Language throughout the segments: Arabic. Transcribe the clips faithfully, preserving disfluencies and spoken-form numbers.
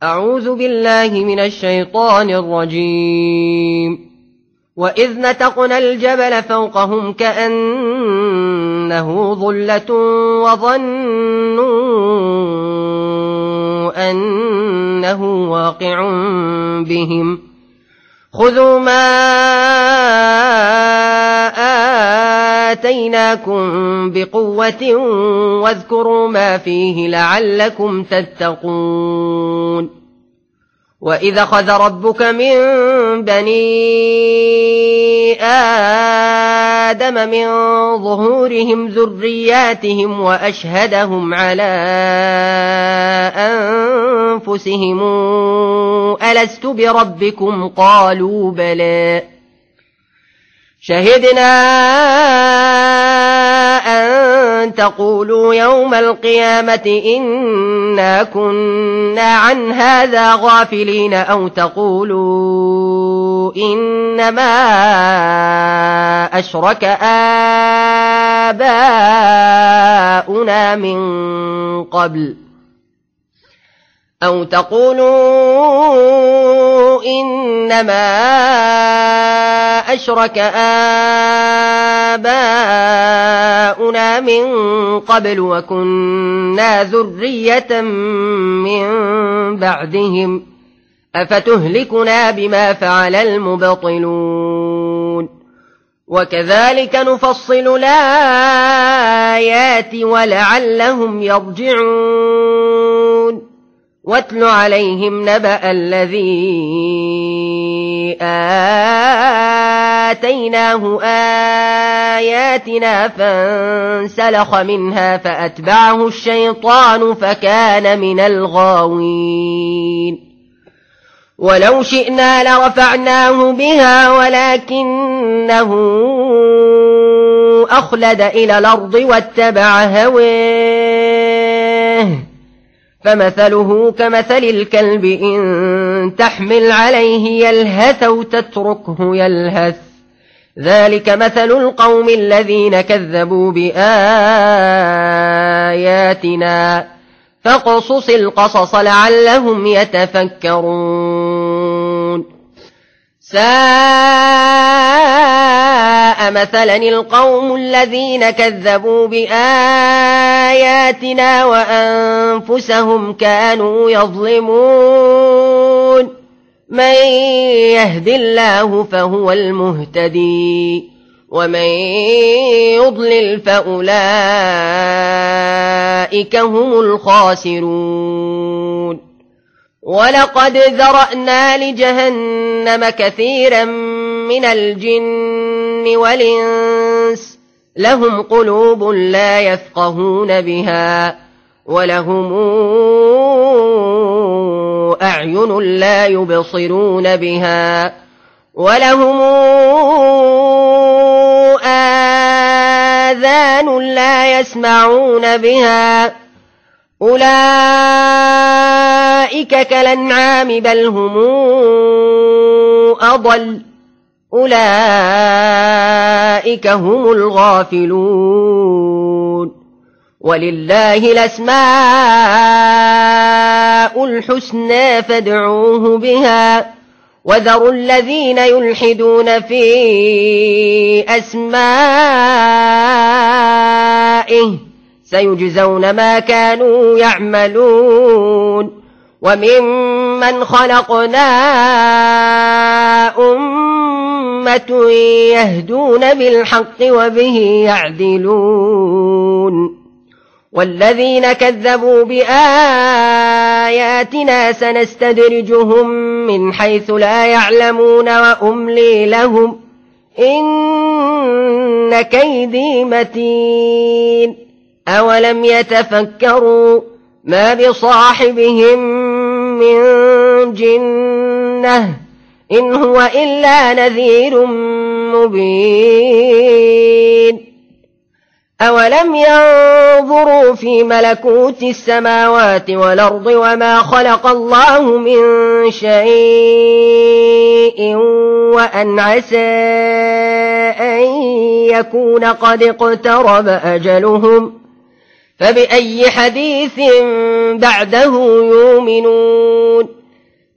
أعوذ بالله من الشيطان الرجيم. وإذ نتقنا الجبل فوقهم كأنه ظلة وظنوا أنه واقع بهم خذوا ما آتيناكم بقوة واذكروا ما فيه لعلكم تتقون. وإذا أخذ ربك من بني آدم من ظهورهم ذرياتهم وأشهدهم على أنفسهم ألست بربكم قالوا بلى شهدنا أن تقولوا يوم القيامة إنا كنا عن هذا غافلين أو تقولوا إنما أشرك آباؤنا من قبل أو تقولوا إنما أشرك آباؤنا من قبل وكنا ذرية من بعدهم أفتهلكنا بما فعل المبطلون. وكذلك نفصل الآيات ولعلهم يرجعون. واتل عليهم نبأ الذي آتيناه آياتنا فانسلخ منها فأتبعه الشيطان فكان من الغاوين. ولو شئنا لرفعناه بها ولكنه أخلد إلى الأرض واتبع هواه فمثله كمثل الكلب إن تحمل عليه يلهث أو تتركه يلهث ذلك مثل القوم الذين كذبوا بآياتنا فاقصص القصص لعلهم يتفكرون. ساء مثلا القوم الذين كذبوا بآياتنا وأنفسهم كانوا يظلمون. من يهد الله فهو المهتدي ومن يضلل فأولئك هم الخاسرون. ولقد ذرأنا لجهنم كثيرا من الجن والإنس لهم قلوب لا يفقهون بها ولهم أعين لا يبصرون بها ولهم آذان لا يسمعون بها أولئك كالأنعام بل هم أضل أولئك هم الغافلون. ولله الأسماء الحسنى فادعوه بها وذروا الذين يلحدون في أسمائه سيجزون ما كانوا يعملون. وممن خلقنا أمة يهدون بالحق وبه يعدلون. والذين كذبوا بآياتنا سنستدرجهم من حيث لا يعلمون وأملي لهم إن كيدي متين. أولم يتفكروا ما بصاحبهم من جنة إن هو إلا نذير مبين. أولم ينظروا في ملكوت السماوات والأرض وما خلق الله من شيء وأن عسى أن يكون قد اقترب أجلهم فبأي حديث بعده يؤمنون.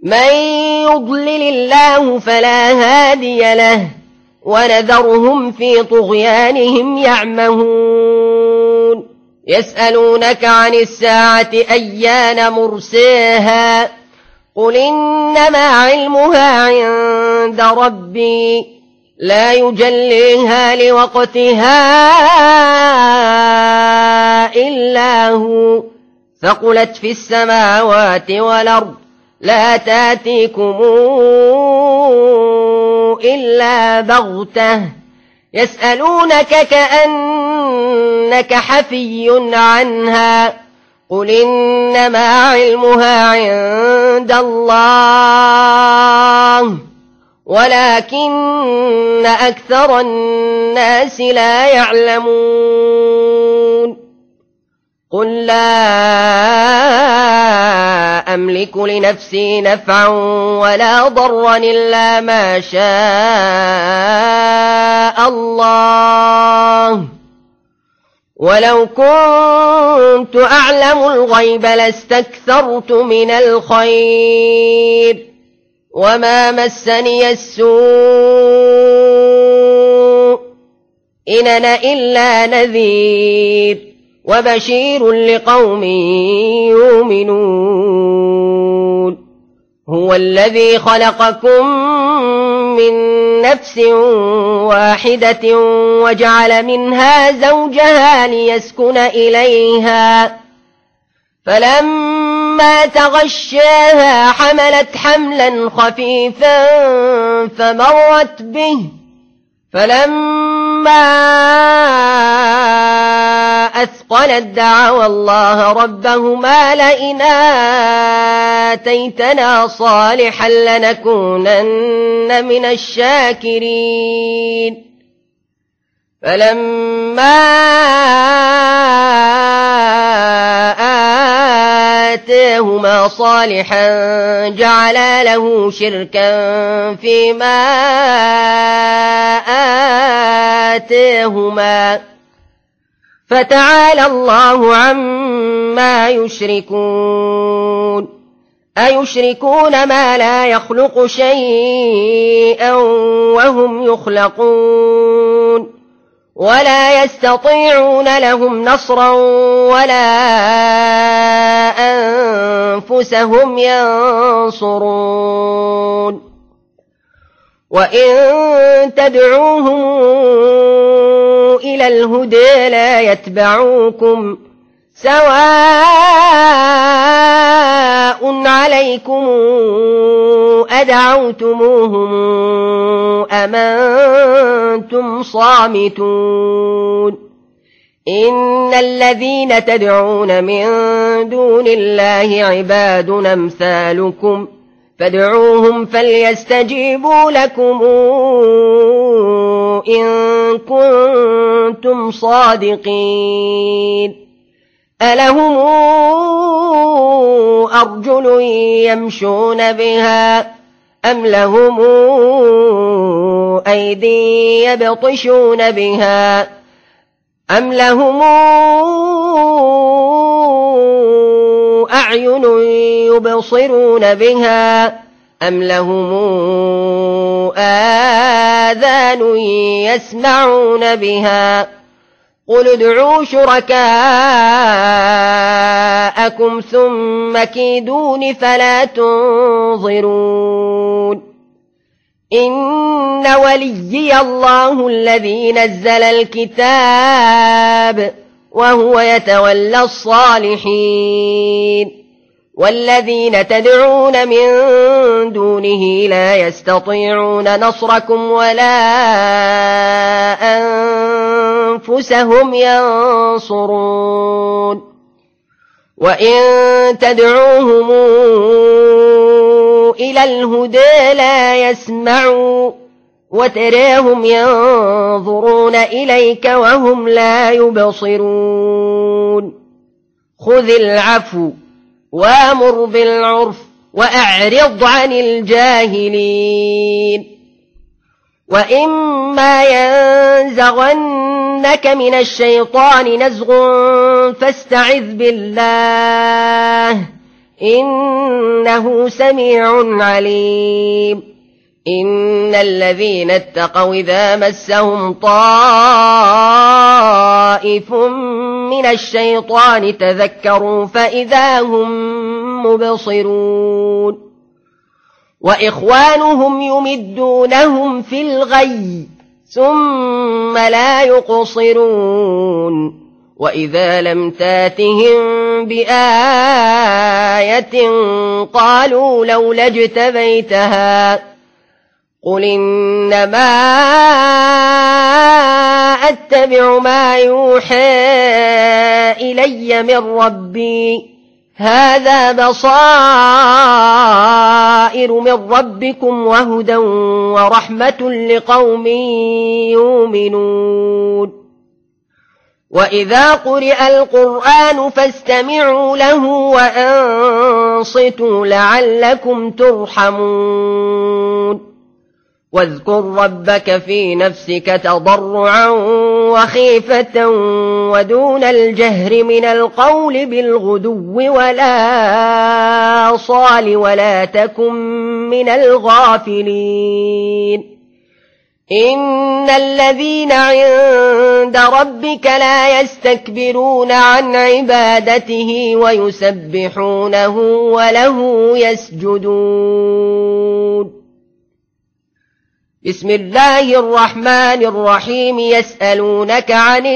من يضلل الله فلا هادي له ونذرهم في طغيانهم يعمهون يسألونك عن الساعة أيان مرساها قل إنما علمها عند ربي لا يجليها لوقتها إلا هو ثقلت في السماوات والأرض لا تاتيكم إلا بغتة يسألونك كأنك حفي عنها قل إنما علمها عند الله ولكن أكثر الناس لا يعلمون قل لا أملك لنفسي نفعا ولا ضرا إلا ما شاء الله ولو كنت أعلم الغيب لاستكثرت من الخير وما مسني السوء إن أنا إلا نذير وبشير لقوم يؤمنون هو الذي خلقكم من نفس واحدة وجعل منها زوجها ليسكن إليها فلما تغشاها حملت حملا خفيفا فمرت به فلما أثقلت دعوا الله ربهما لئن آتيتنا صالحا لنكونن من الشاكرين فلما آتاهما صالحا جعلا له شركا فيما آتاهما فتعالى الله عما يشركون أيشركون ما لا يخلق شيئا وهم يخلقون ولا يستطيعون لهم نصرا ولا أنفسهم ينصرون وإن تدعوهم إلى الهدى لا يتبعوكم سواء عليكم أدعوتموهم أم أنتم صامتون إن الذين تدعون من دون الله عباد أمثالكم فادعوهم فليستجيبوا لكم إن كنتم صادقين ألهم أرجل يمشون بها أم لهم أيدي يبطشون بها أم لهم أعين يبصرون بها أم لهم آذان يسمعون بها قل ادعوا شركاءكم ثم كيدون فلا تنظرون إن وليي الله الذي نزل الكتاب وهو يتولى الصالحين والذين تدعون من دونه لا يستطيعون نصركم ولا أنفسهم ينصرون وإن تدعوهم إلى الهدى لا يسمعوا وتراهم ينظرون إليك وهم لا يبصرون خذ العفو وامر بالعرف وأعرض عن الجاهلين وإما ينزغنك من الشيطان نزغ فاستعذ بالله إنه سميع عليم إن الذين اتقوا إذا مسهم طائف من الشيطان تذكروا فإذا هم مبصرون وإخوانهم يمدونهم في الغي ثم لا يقصرون وإذا لم تاتهم بآية قالوا لولا اجتبيتها قل إنما أتبع ما يوحى إلي من ربي هذا بصائر من ربكم وهدى ورحمة لقوم يؤمنون وإذا قرئ القرآن فاستمعوا له وأنصتوا لعلكم ترحمون واذكر ربك في نفسك تضرعا وخيفة ودون الجهر من القول بالغدو ولا صال ولا تكن من الغافلين إن الذين عند ربك لا يستكبرون عن عبادته ويسبحونه وله يسجدون بسم الله الرحمن الرحيم يسألونك عن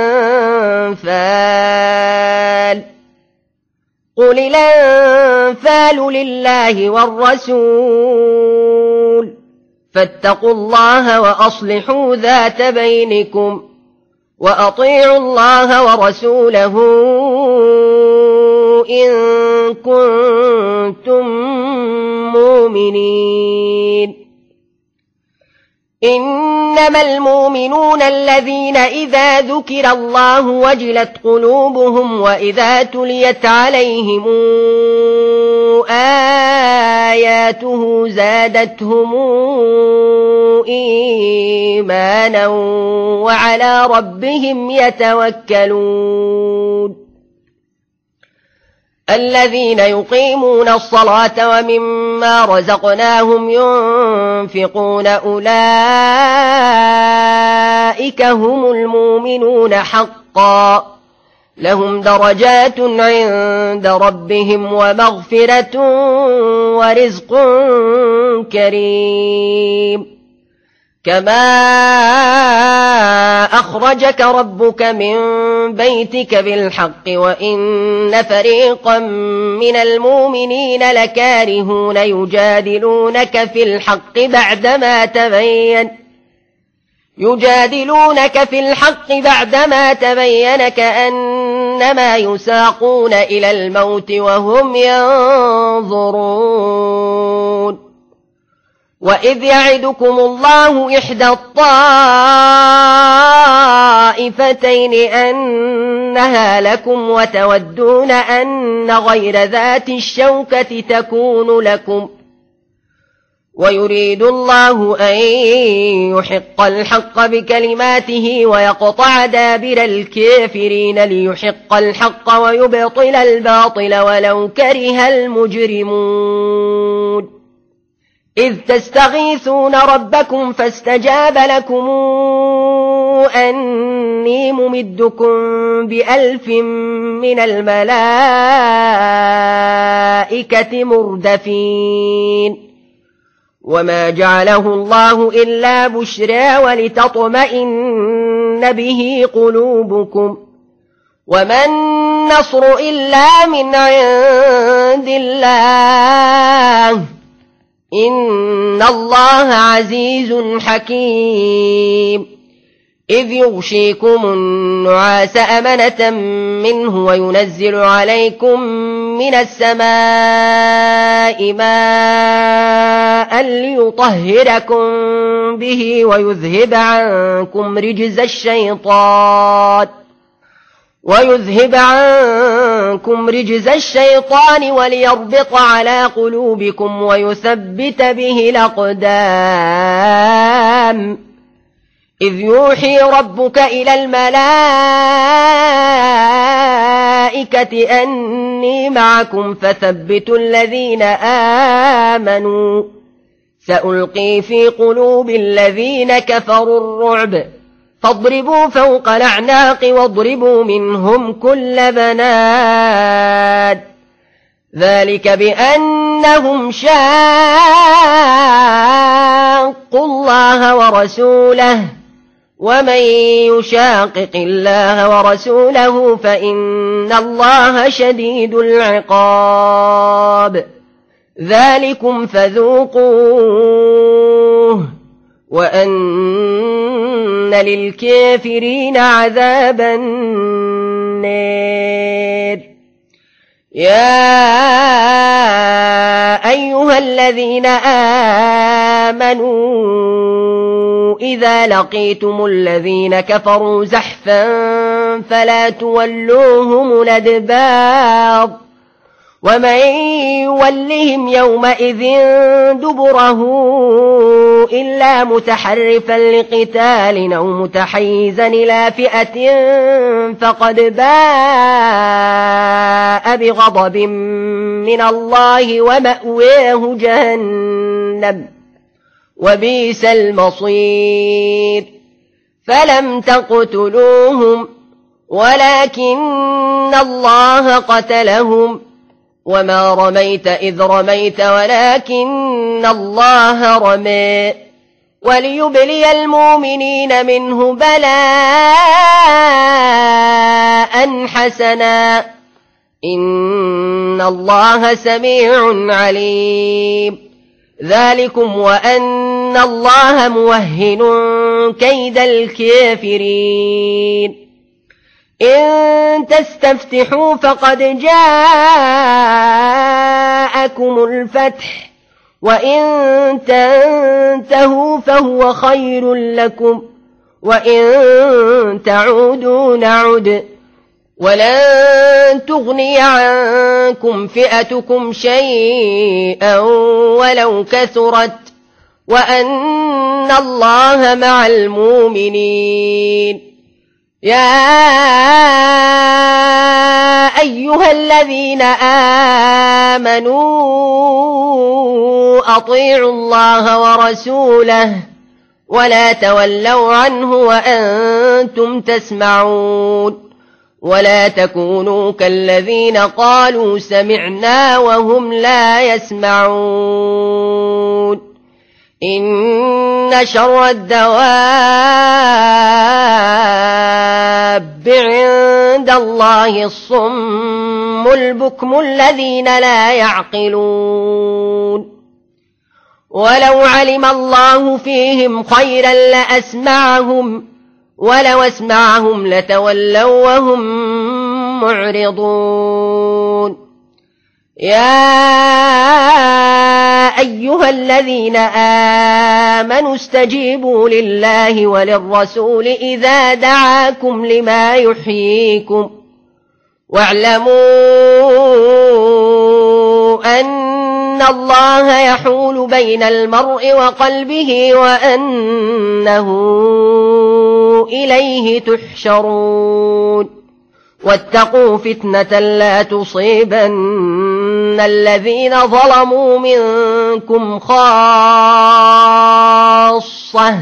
الأنفال قل الأنفال لله والرسول فاتقوا الله وأصلحوا ذات بينكم وأطيعوا الله ورسوله إن كنتم مؤمنين إنما المؤمنون الذين إذا ذكر الله وجلت قلوبهم وإذا تليت عليهم آياته زادتهم إيمانا وعلى ربهم يتوكلون الذين يقيمون الصلاة ومما رزقناهم ينفقون أولئك هم المؤمنون حقا لهم درجات عند ربهم ومغفرة ورزق كريم كما أخرجك ربك من بيتك بالحق وإن فريقا من المؤمنين لكارهون يجادلونك في الحق بعدما تبين يجادلونك في الحق بعدما تبين كأنما يساقون إلى الموت وهم ينظرون وإذ يعدكم الله إحدى الطائفتين أنها لكم وتودون أن غير ذات الشوكة تكون لكم ويريد الله أن يحق الحق بكلماته ويقطع دابر الكافرين ليحق الحق ويبطل الباطل ولو كره المجرمون إذ تستغيثون ربكم فاستجاب لكم أني ممدكم بألف من الملائكة مردفين وما جعله الله إلا بشرى ولتطمئن به قلوبكم وما النصر إلا من عند الله إن الله عزيز حكيم إذ يغشيكم النعاس أمنة منه وينزل عليكم من السماء ماء ليطهركم به ويذهب عنكم رجز الشيطان ويذهب عنكم رجز الشيطان وليربط على قلوبكم ويثبت به الأقدام إذ يوحي ربك إلى الملائكة أني معكم فثبتوا الذين آمنوا سألقي في قلوب الذين كفروا الرعب فاضربوا فوق الأعناق واضربوا منهم كل بنان ذلك بأنهم شاقوا الله ورسوله ومن يشاقق الله ورسوله فإن الله شديد العقاب ذلكم فذوقوه وأن للكافرين عذاب النار يا أيها الذين آمنوا إذا لقيتم الذين كفروا زحفا فلا تولوهم الأدبار ومن يولهم يومئذ دبره إلا متحرفا لقتال أو متحيزا إلى فئة فقد باء بغضب من الله ومأواه جهنم وبئس المصير فلم تقتلوهم ولكن الله قتلهم وما رميت إذ رميت ولكن الله رمى وليبلي المؤمنين منه بلاء حسنا إن الله سميع عليم ذلكم وأن الله موهن كيد الكافرين إن تستفتحوا فقد جاءكم الفتح وإن تنتهوا فهو خير لكم وإن تعودوا نعد ولن تغني عنكم فئتكم شيئا ولو كثرت وأن الله مع المؤمنين يا أيها الذين آمنوا أطيعوا الله ورسوله ولا تولوا عنه وأنتم تسمعون ولا تكونوا كالذين قالوا سمعنا وهم لا يسمعون إن شر الدواب عند الله الصم البكم الذين لا يعقلون ولو علم الله فيهم خيرا لأسمعهم ولو أسمعهم لتولوا وهم معرضون يا أيها الذين آمنوا استجيبوا لله وللرسول إذا دعاكم لما يحييكم واعلموا أن الله يحول بين المرء وقلبه وأنه إليه تحشرون واتقوا فتنة لا تصيبن الذين ظلموا منكم خاصة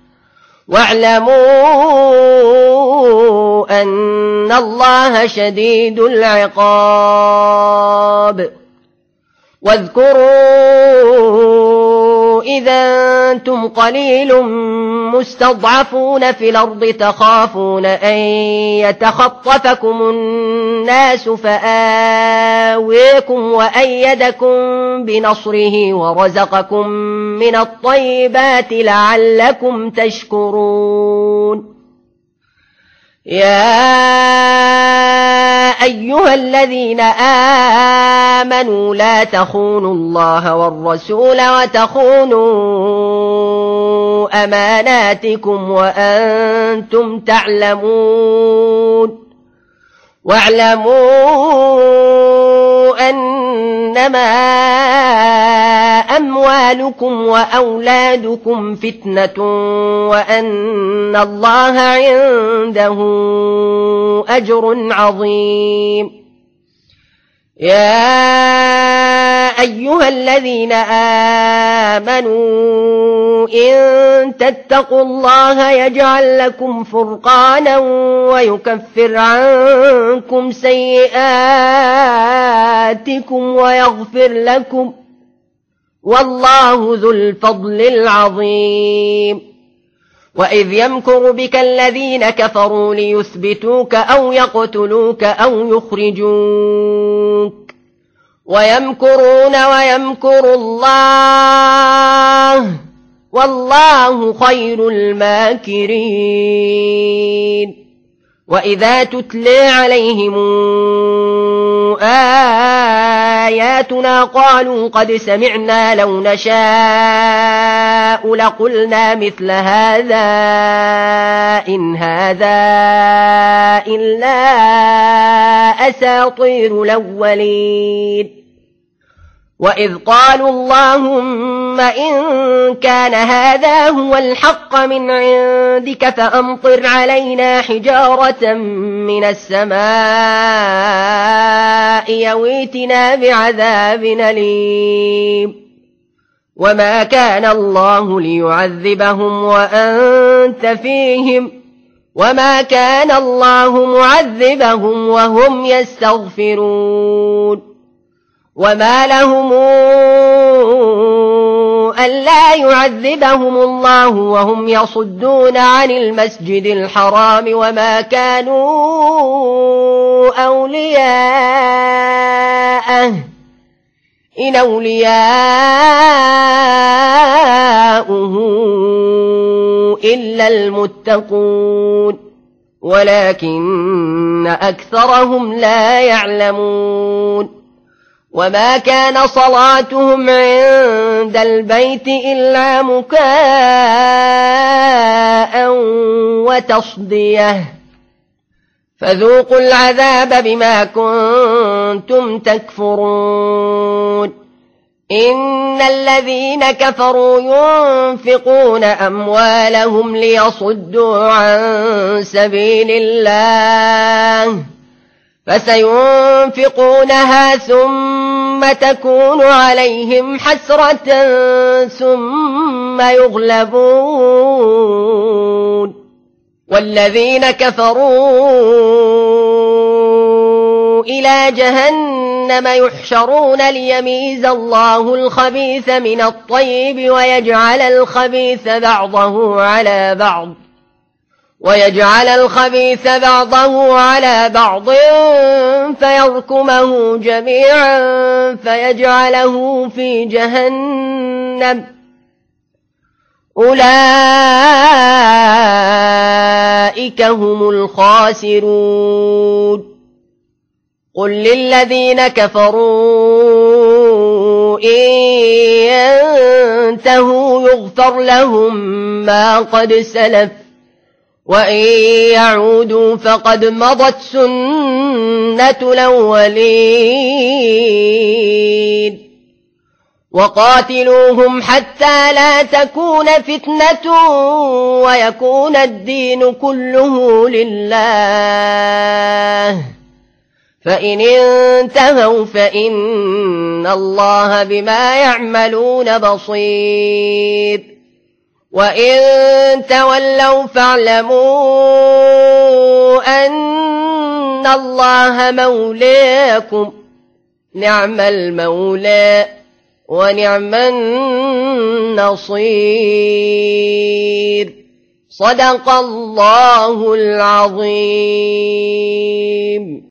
واعلموا أن الله شديد العقاب واذكروا إذا أنتم قليل مستضعفون في الأرض تخافون أن يتخطفكم الناس فآويكم وأيدكم بنصره ورزقكم من الطيبات لعلكم تشكرون يا أيها الذين آمنوا لا تخونوا الله والرسول وتخونوا أماناتكم وأنتم تعلمون واعلموا أنما أموالكم أموالكم وأولادكم فتنة وأن الله عنده أجر عظيم. يا أيها الذين آمنوا إن تتقوا الله يجعل لكم فرقانا ويكفر عنكم سيئاتكم ويغفر لكم، والله ذو الفضل العظيم. وإذ يمكر بك الذين كفروا ليثبتوك أو يقتلوك أو يخرجوك ويمكرون ويمكر الله والله خير الماكرين. وإذا تتلى عليهم آياتنا قالوا قد سمعنا لو نشاء لقلنا مثل هذا إن هذا إلا أساطير الأولين. وإذ قالوا اللهم إن كان هذا هو الحق من عندك فأمطر علينا حجارة من السماء يويتنا بعذاب أليم. وما كان الله ليعذبهم وأنت فيهم وما كان الله معذبهم وهم يستغفرون. وما لهم ألا يعذبهم الله وهم يصدون عن المسجد الحرام وما كانوا أولياءه إن أولياؤه إلا المتقون ولكن أكثرهم لا يعلمون. وما كان صلاتهم عند البيت إلا مكاء وتصدية فذوقوا العذاب بما كنتم تكفرون. إن الذين كفروا ينفقون أموالهم ليصدوا عن سبيل الله فسينفقونها ثم تكون عليهم حسرة ثم يغلبون والذين كفروا إلى جهنم يحشرون ليميز الله الخبيث من الطيب ويجعل الخبيث بعضه على بعض ويجعل الخبيث بعضه على بعض فيركمه جميعا فيجعله في جهنم أولئك هم الخاسرون. قل للذين كفروا إن ينتهوا يغفر لهم ما قد سلف وإن يعودوا فقد مضت سنة الأولين. وقاتلوهم حتى لا تكون فتنة ويكون الدين كله لله فإن انتهوا فإن الله بما يعملون بصير. وإن تولوا فاعلموا أن الله مولاكم نعم المولى ونعم النصير. صدق الله العظيم.